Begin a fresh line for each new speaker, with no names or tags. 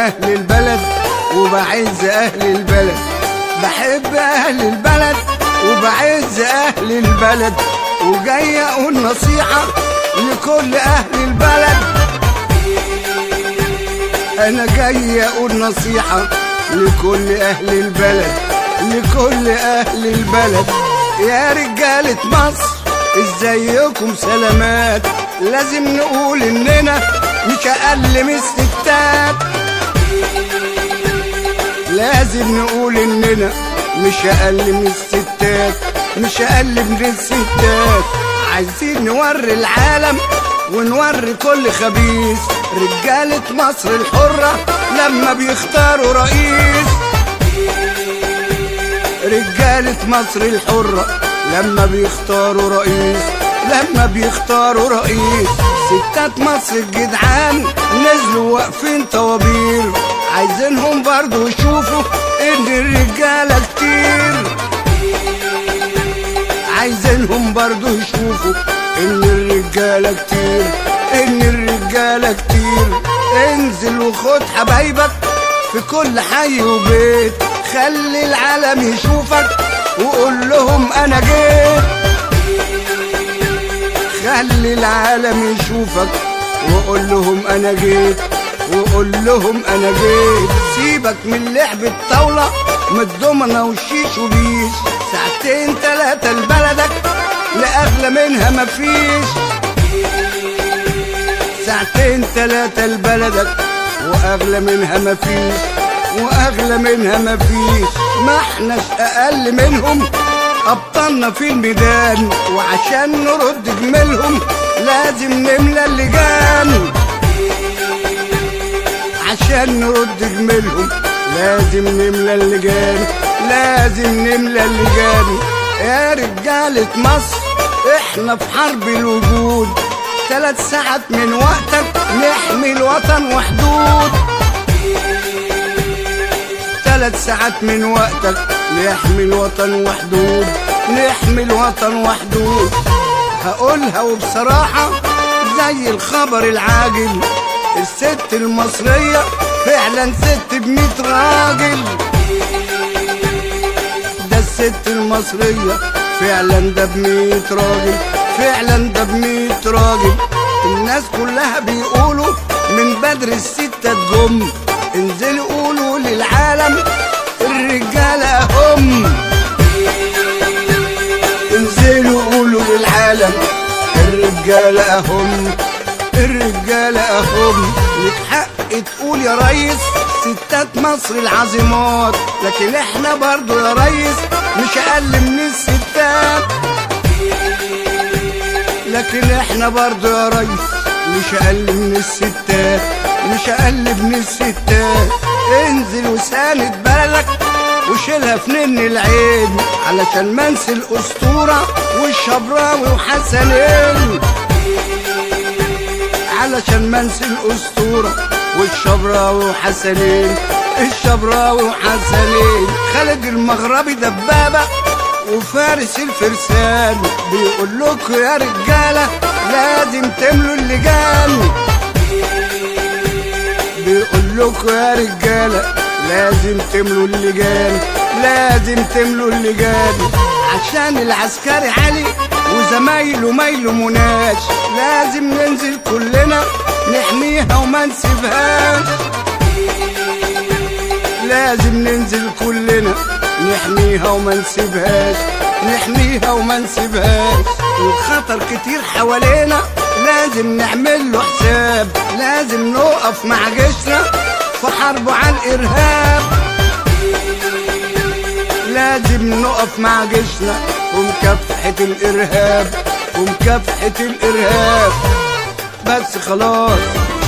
أهل البلد وبعز أهل البلد، بحب أهل البلد وبعز أهل البلد، وجاي أقول نصيحة لكل أهل البلد. أنا جاي أقول نصيحة لكل أهل البلد، لكل أهل البلد. يا رجالة مصر ازيكم سلامات، لازم نقول إننا مش أقل من الستات، لازم نقول إننا مش أقل من الستات، مش أقل من الستات. عايزين نوري العالم ونوري كل خبيث رجالة مصر الحرة لما بيختاروا رئيس، رجالة مصر الحرة لما بيختاروا رئيس، لما بيختاروا رئيس. ستات مصر الجدعان نزلوا واقفين طوابير، عايزينهم برضو يشوفوا ان الرجالة كتير، عايزينهم برضو يشوفوا ان الرجالة كتير، ان الرجالة كتير. انزل وخد حبايبك في كل حي وبيت، خلي العالم يشوفك وقول لهم انا جيت، خلي العالم يشوفك وقول لهم انا جيت، وقول لهم انا جيت. سيبك من لعب الطاولة من الضمنة والشيش وبيش، ساعتين تلاتة لبلدك لأغلى منها مفيش، ساعتين تلاتة لبلدك وأغلى منها مفيش، وأغلى منها مفيش. ما احناش أقل منهم، أبطالنا في الميدان، وعشان نرد جميلهم لازم نملى اللجان، عشان نرد جميلهم لازم نملى اللجان، لازم نملى اللجان. يا رجالة مصر احنا في حرب الوجود، 3 ساعات من وقتك نحمي الوطن وحدود، 3 ساعات من وقتك نحمي الوطن وحدود، نحمي الوطن وحدود. هقولها وبصراحة زي الخبر العاجل، الست المصرية فعلا ست ب100 راجل، ده الست المصرية فعلا ده ب100 راجل، فعلا ده ب100 راجل. الناس كلها بيقولوا من بدر الستة تجم، انزلوا قولوا للعالم الرجالة هم، انزلوا قولوا للعالم الرجالة هم، الرجالة هم. لك حق تقول يا ريس ستات مصر العظيمات، لكن احنا برضو يا ريس مش اقل من الستات، لكن احنا برضو يا ريس مش اقل من الستات، مش اقل من الستات. انزل وساند بلدك وشيلها في نن العين، علشان منسي الاسطورة والشبراوي وحسنين، علشان منسي الاسطورة والشبراوي وحسنين، الشبراوي وحسنين. خالد المغربي دبابة وفارس الفرسان، بيقول لكم يا رجالة لازم تملوا اللجان، بيقول لكم يا رجالة لازم تملوا اللجان، لازم تملوا اللجان. عشان العسكري علي وزمايله ما يلوموناش، لازم ننزل كلنا نحميها وما نسيبهاش، لازم ننزل كلنا نحميها وما نسيبهاش، نحميها وما نسيبهاش. والخطر كتير حوالينا لازم نعمل له حساب، لازم نقف مع جيشنا في حربه على الإرهاب، لازم نقف مع جيشنا ومكافحة الإرهاب، ومكافحة الإرهاب. بس خلاص